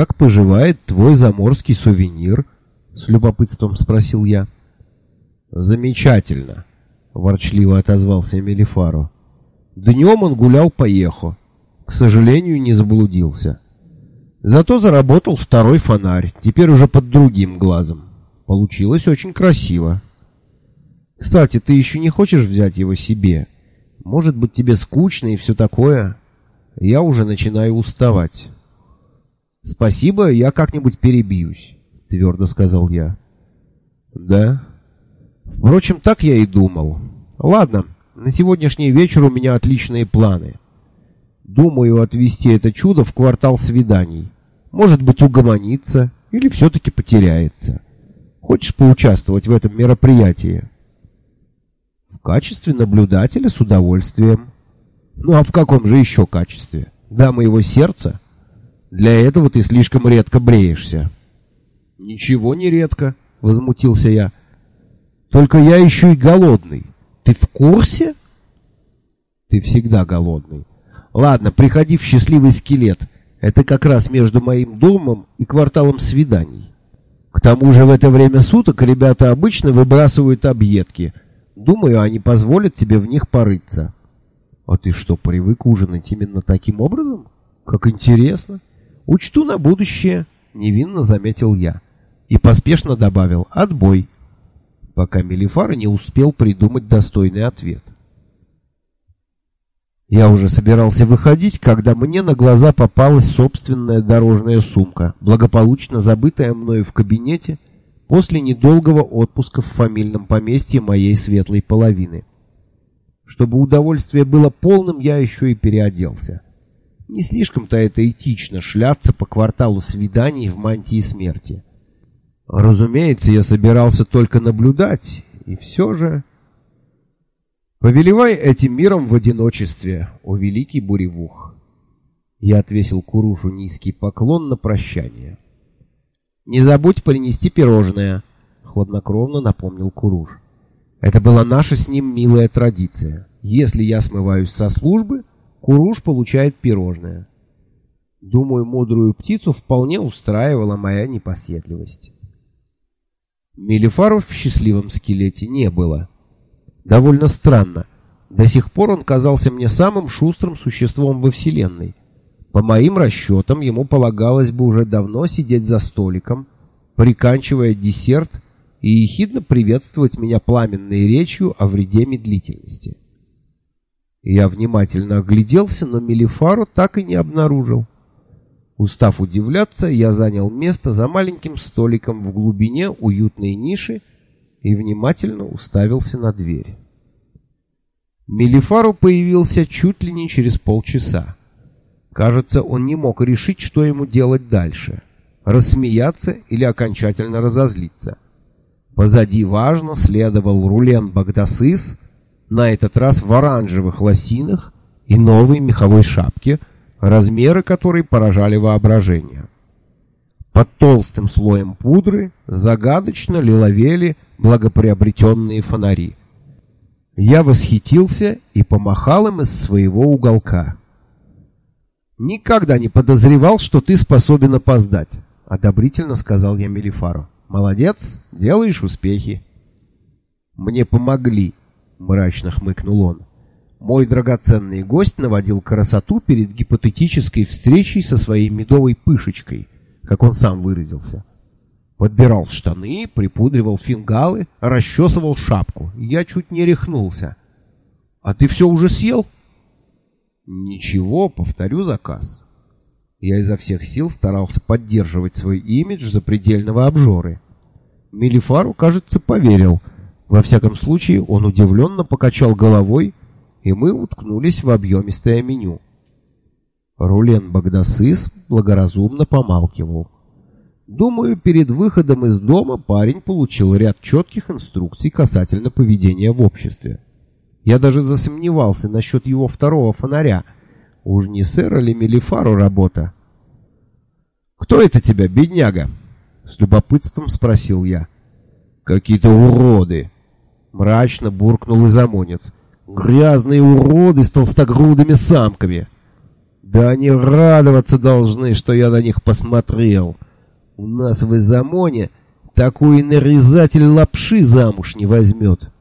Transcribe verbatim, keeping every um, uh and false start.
как поживает твой заморский сувенир?» — с любопытством спросил я. «Замечательно», — ворчливо отозвался Мелифаро. «Днем он гулял по Ехо. К сожалению, не заблудился. Зато заработал второй фонарь, теперь уже под другим глазом. Получилось очень красиво. Кстати, ты еще не хочешь взять его себе? Может быть, тебе скучно и все такое? Я уже начинаю уставать». «Спасибо, я как-нибудь перебьюсь», — твердо сказал я. «Да? Впрочем, так я и думал. Ладно, на сегодняшний вечер у меня отличные планы. Думаю отвезти это чудо в квартал свиданий. Может быть, угомонится или все-таки потеряется. Хочешь поучаствовать в этом мероприятии?» «В качестве наблюдателя с удовольствием». «Ну а в каком же еще качестве? Дама его сердца? Для этого ты слишком редко бреешься». «Ничего не редко», — возмутился я. «Только я еще и голодный. Ты в курсе?» «Ты всегда голодный. Ладно, приходи в счастливый скелет. Это как раз между моим домом и кварталом свиданий. К тому же в это время суток ребята обычно выбрасывают объедки. Думаю, они позволят тебе в них порыться». «А ты что, привык ужинать именно таким образом? Как интересно. Учту на будущее», — невинно заметил я. И поспешно добавил «отбой», пока Мелифаро не успел придумать достойный ответ. Я уже собирался выходить, когда мне на глаза попалась собственная дорожная сумка, благополучно забытая мною в кабинете после недолгого отпуска в фамильном поместье моей светлой половины. Чтобы удовольствие было полным, я еще и переоделся. Не слишком-то это этично — шляться по кварталу свиданий в мантии смерти. Разумеется, я собирался только наблюдать, и все же... «Повелевай этим миром в одиночестве, о великий буревух!» Я отвесил Курушу низкий поклон на прощание. «Не забудь принести пирожное», — хладнокровно напомнил Куруш. «Это была наша с ним милая традиция. Если я смываюсь со службы, Куруш получает пирожное». Думаю, мудрую птицу вполне устраивала моя непоседливость. Мелифаро в счастливом скелете не было. Довольно странно. До сих пор он казался мне самым шустрым существом во Вселенной. По моим расчетам, ему полагалось бы уже давно сидеть за столиком, приканчивая десерт и ехидно приветствовать меня пламенной речью о вреде медлительности. Я внимательно огляделся, но Мелифаро так и не обнаружил. Устав удивляться, я занял место за маленьким столиком в глубине уютной ниши и внимательно уставился на дверь. Мелифаро появился чуть ли не через полчаса. Кажется, он не мог решить, что ему делать дальше — рассмеяться или окончательно разозлиться. Позади важно следовал Рулен Багдасыс, на этот раз в оранжевых лосинах и новой меховой шапке, размеры которой поражали воображение. Под толстым слоем пудры загадочно лиловели благоприобретенные фонари. Я восхитился и помахал им из своего уголка. «Никогда не подозревал, что ты способен опоздать», — одобрительно сказал я Мелифаро. «Молодец, делаешь успехи». «Мне помогли», — мрачно хмыкнул он. Мой драгоценный гость наводил красоту перед гипотетической встречей со своей медовой пышечкой, как он сам выразился. Подбирал штаны, припудривал фингалы, расчесывал шапку. Я чуть не рехнулся. «А ты все уже съел?» «Ничего, повторю заказ». Я изо всех сил старался поддерживать свой имидж запредельного обжоры. Мелифаро, кажется, поверил. Во всяком случае, он удивленно покачал головой, и мы уткнулись в объемистое меню. Рулен Багдасыс благоразумно помалкивал. Думаю, перед выходом из дома парень получил ряд четких инструкций касательно поведения в обществе. Я даже засомневался насчет его второго фонаря. Уж не сэра ли Мелифаро работа? «Кто это тебя, бедняга?» — с любопытством спросил я. «Какие-то уроды!» — мрачно буркнул изамонец. «Грязные уроды с толстогрудыми самками!» Да они радоваться должны, что я на них посмотрел. У нас в Изамоне такой нарезатель лапши замуж не возьмет.